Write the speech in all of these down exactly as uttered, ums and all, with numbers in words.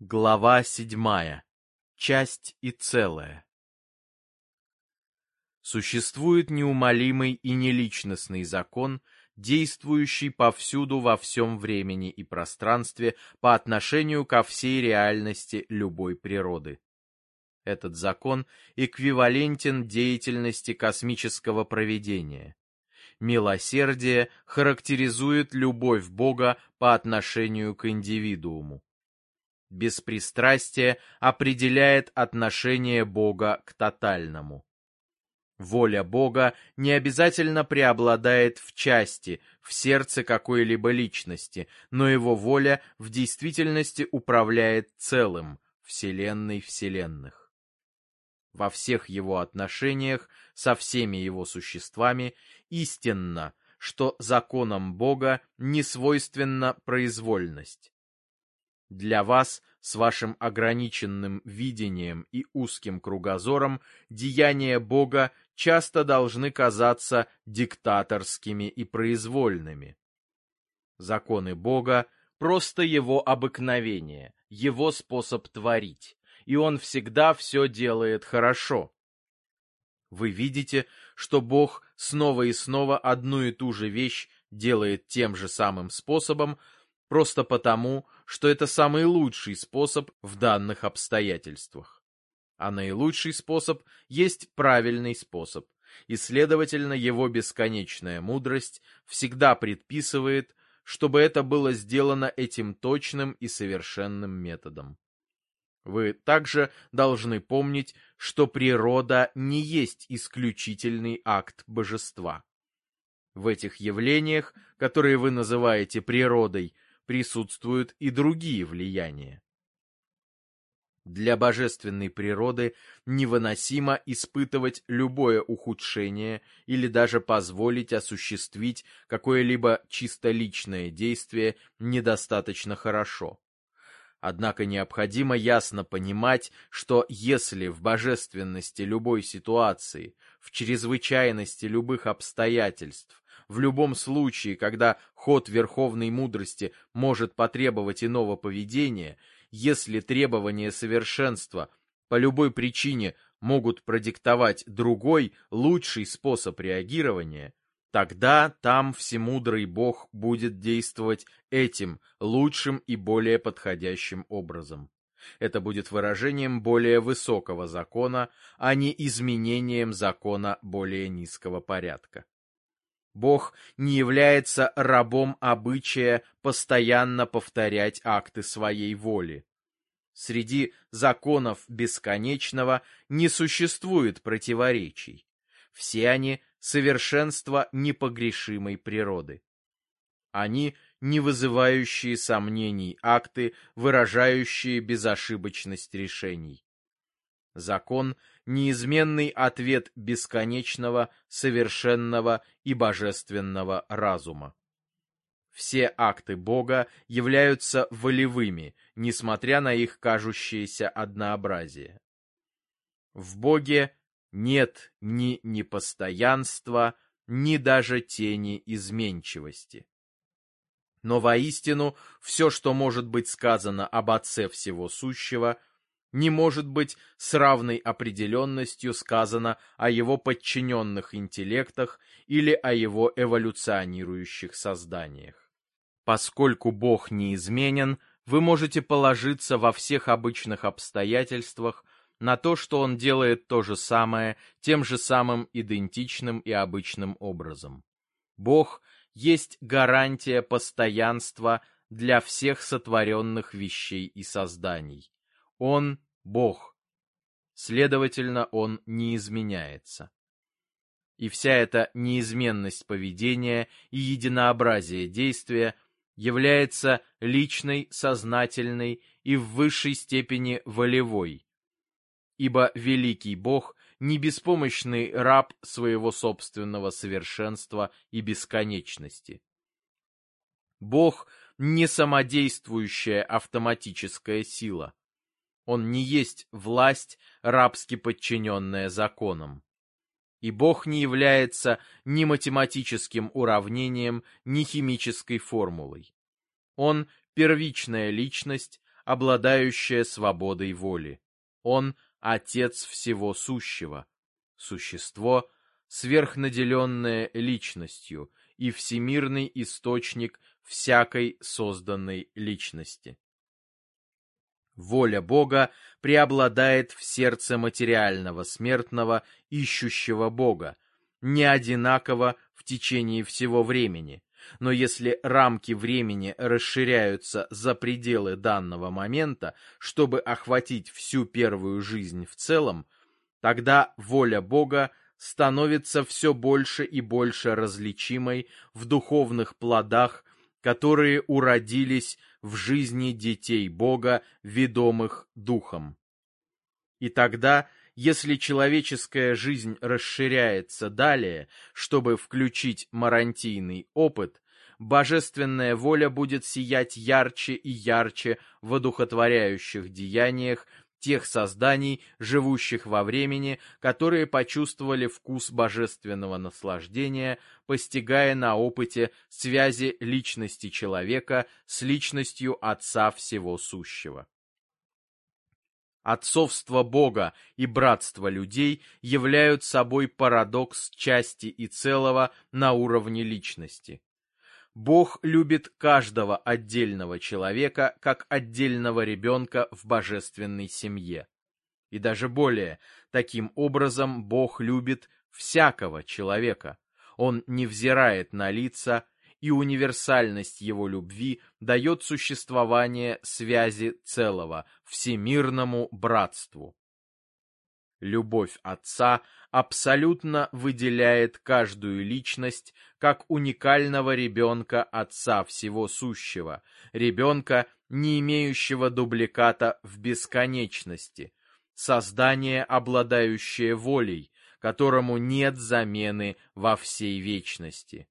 Глава седьмая. Часть и целое. Существует неумолимый и неличностный закон, действующий повсюду во всем времени и пространстве по отношению ко всей реальности любой природы. Этот закон эквивалентен деятельности космического провидения. Милосердие характеризует любовь Бога по отношению к индивидууму. Беспристрастие определяет отношение Бога к тотальному. Воля Бога не обязательно преобладает в части, в сердце какой-либо личности, но его воля в действительности управляет целым, вселенной вселенных. Во всех его отношениях со всеми его существами истинно, что законам Бога не свойственна произвольность. Для вас, с вашим ограниченным видением и узким кругозором, деяния Бога часто должны казаться диктаторскими и произвольными. Законы Бога — просто его обыкновение, его способ творить, и он всегда все делает хорошо. Вы видите, что Бог снова и снова одну и ту же вещь делает тем же самым способом, просто потому, что это самый лучший способ в данных обстоятельствах. А наилучший способ есть правильный способ, и, следовательно, его бесконечная мудрость всегда предписывает, чтобы это было сделано этим точным и совершенным методом. Вы также должны помнить, что природа не есть исключительный акт божества. В этих явлениях, которые вы называете природой, присутствуют и другие влияния. Для божественной природы невыносимо испытывать любое ухудшение или даже позволить осуществить какое-либо чисто личное действие недостаточно хорошо. Однако необходимо ясно понимать, что если в божественности любой ситуации, в чрезвычайности любых обстоятельств, в любом случае, когда ход верховной мудрости может потребовать иного поведения, если требования совершенства по любой причине могут продиктовать другой, лучший способ реагирования, тогда там всемудрый Бог будет действовать этим лучшим и более подходящим образом. Это будет выражением более высокого закона, а не изменением закона более низкого порядка. Бог не является рабом обычая постоянно повторять акты своей воли. Среди законов бесконечного не существует противоречий. Все они — совершенство непогрешимой природы. Они — не вызывающие сомнений акты, выражающие безошибочность решений. Закон — неизменный ответ бесконечного, совершенного и божественного разума. Все акты Бога являются волевыми, несмотря на их кажущееся однообразие. В Боге нет ни непостоянства, ни даже тени изменчивости. Но воистину все, что может быть сказано об Отце всего сущего, не может быть с равной определенностью сказано о его подчиненных интеллектах или о его эволюционирующих созданиях. Поскольку Бог неизменен, вы можете положиться во всех обычных обстоятельствах на то, что Он делает то же самое, тем же самым идентичным и обычным образом. Бог есть гарантия постоянства для всех сотворенных вещей и созданий. Он — Бог. Следовательно, Он не изменяется. И вся эта неизменность поведения и единообразие действия является личной, сознательной и в высшей степени волевой, ибо великий Бог не беспомощный раб своего собственного совершенства и бесконечности. Бог не самодействующая автоматическая сила. Он не есть власть, рабски подчиненная законам. И Бог не является ни математическим уравнением, ни химической формулой. Он — первичная личность, обладающая свободой воли. Он — Отец всего сущего, существо, сверхнаделенное личностью и всемирный источник всякой созданной личности. Воля Бога преобладает в сердце материального смертного, ищущего Бога, не одинаково в течение всего времени, но если рамки времени расширяются за пределы данного момента, чтобы охватить всю первую жизнь в целом, тогда воля Бога становится все больше и больше различимой в духовных плодах, которые уродились в жизни детей Бога, ведомых Духом. И тогда, если человеческая жизнь расширяется далее, чтобы включить марантийный опыт, божественная воля будет сиять ярче и ярче в одухотворяющих деяниях тех созданий, живущих во времени, которые почувствовали вкус божественного наслаждения, постигая на опыте связи личности человека с личностью Отца всего сущего. Отцовство Бога и братство людей являют собой парадокс части и целого на уровне личности. Бог любит каждого отдельного человека как отдельного ребенка в божественной семье. И даже более, таким образом Бог любит всякого человека. Он не взирает на лица, и универсальность его любви дает существование связи целого, всемирному братству. Любовь Отца абсолютно выделяет каждую личность как уникального ребенка Отца всего сущего, ребенка, не имеющего дубликата в бесконечности, создание, обладающее волей, которому нет замены во всей вечности.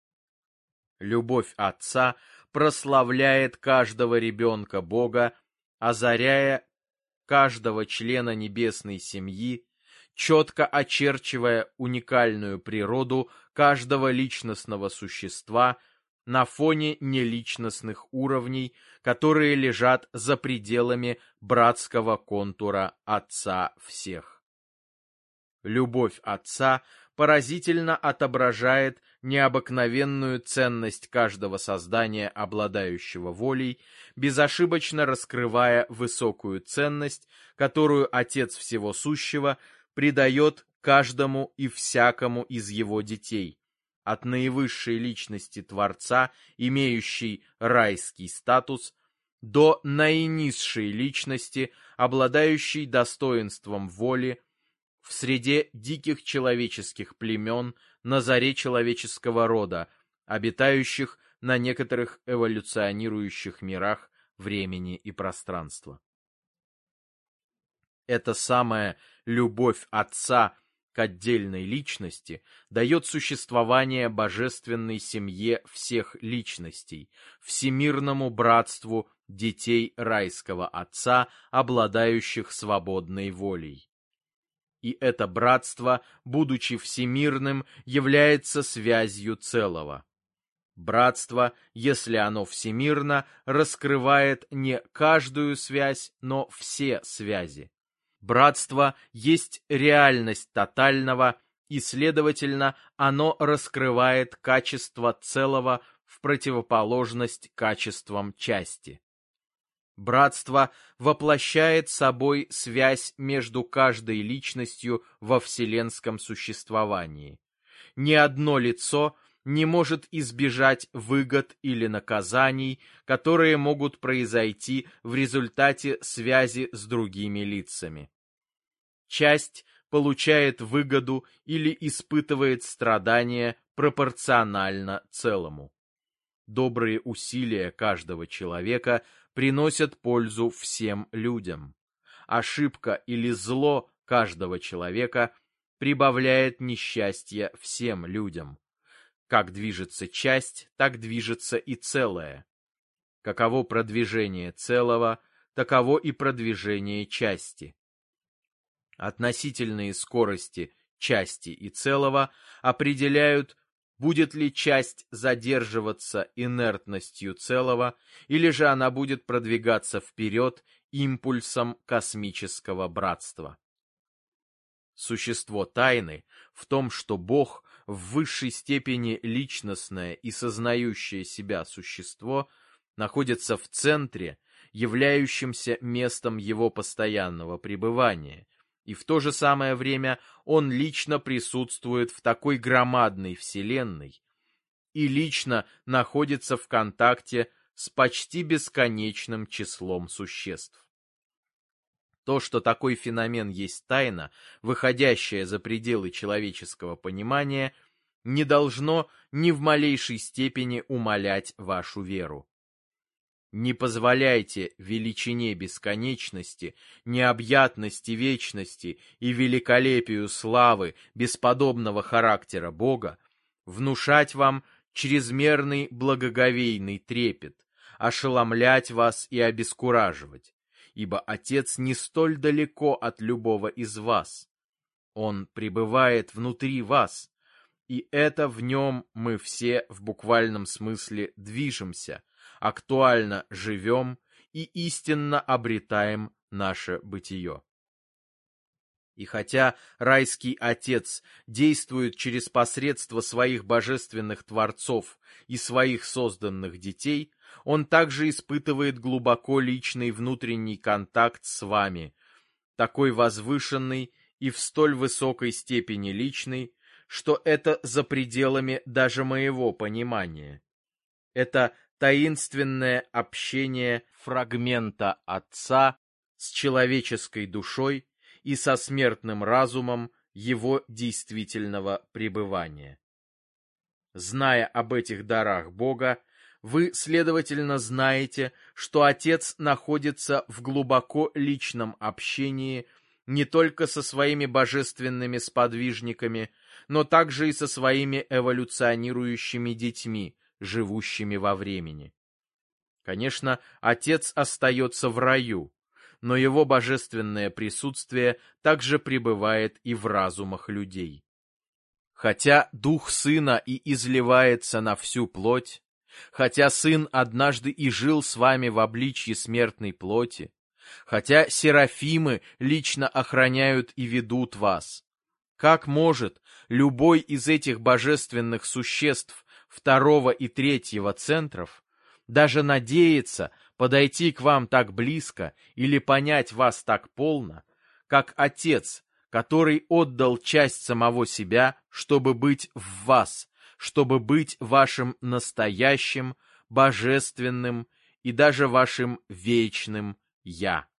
Любовь Отца прославляет каждого ребенка Бога, озаряя каждого члена небесной семьи, четко очерчивая уникальную природу каждого личностного существа на фоне неличностных уровней, которые лежат за пределами братского контура Отца всех. Любовь Отца поразительно отображает необыкновенную ценность каждого создания, обладающего волей, безошибочно раскрывая высокую ценность, которую Отец всего сущего придает каждому и всякому из его детей, от наивысшей личности Творца, имеющей райский статус, до наинизшей личности, обладающей достоинством воли, в среде диких человеческих племен на заре человеческого рода, обитающих на некоторых эволюционирующих мирах времени и пространства. Эта самая любовь Отца к отдельной личности дает существование божественной семье всех личностей, всемирному братству детей райского Отца, обладающих свободной волей. И это братство, будучи всемирным, является связью целого. Братство, если оно всемирно, раскрывает не каждую связь, но все связи. Братство есть реальность тотального, и, следовательно, оно раскрывает качество целого в противоположность качествам части. Братство воплощает собой связь между каждой личностью во вселенском существовании. Ни одно лицо не может избежать выгод или наказаний, которые могут произойти в результате связи с другими лицами. Часть получает выгоду или испытывает страдания пропорционально целому. Добрые усилия каждого человека приносят пользу всем людям. Ошибка или зло каждого человека прибавляет несчастье всем людям. Как движется часть, так движется и целое. Каково продвижение целого, таково и продвижение части. Относительные скорости части и целого определяют Будет ли часть задерживаться инертностью целого, или же она будет продвигаться вперед импульсом космического братства? Существо тайны в том, что Бог в высшей степени личностное и сознающее себя существо находится в центре, являющемся местом его постоянного пребывания, и в то же самое время он лично присутствует в такой громадной вселенной и лично находится в контакте с почти бесконечным числом существ. То, что такой феномен есть тайна, выходящая за пределы человеческого понимания, не должно ни в малейшей степени умалять вашу веру. Не позволяйте величине бесконечности, необъятности вечности и великолепию славы бесподобного характера Бога внушать вам чрезмерный благоговейный трепет, ошеломлять вас и обескураживать, ибо Отец не столь далеко от любого из вас. Он пребывает внутри вас, и это в нем мы все в буквальном смысле движемся, актуально живем и истинно обретаем наше бытие. И хотя райский Отец действует через посредство своих божественных творцов и своих созданных детей, он также испытывает глубоко личный внутренний контакт с вами, такой возвышенный и в столь высокой степени личный, что это за пределами даже моего понимания. Это таинственное общение фрагмента Отца с человеческой душой и со смертным разумом его действительного пребывания. Зная об этих дарах Бога, вы, следовательно, знаете, что Отец находится в глубоко личном общении не только со своими божественными сподвижниками, но также и со своими эволюционирующими детьми, живущими во времени. Конечно, Отец остается в раю, но его божественное присутствие также пребывает и в разумах людей. Хотя Дух Сына и изливается на всю плоть, хотя Сын однажды и жил с вами в обличье смертной плоти, хотя серафимы лично охраняют и ведут вас, как может любой из этих божественных существ второго и третьего центров даже надеяться подойти к вам так близко или понять вас так полно, как Отец, который отдал часть самого себя, чтобы быть в вас, чтобы быть вашим настоящим, божественным и даже вашим вечным «Я».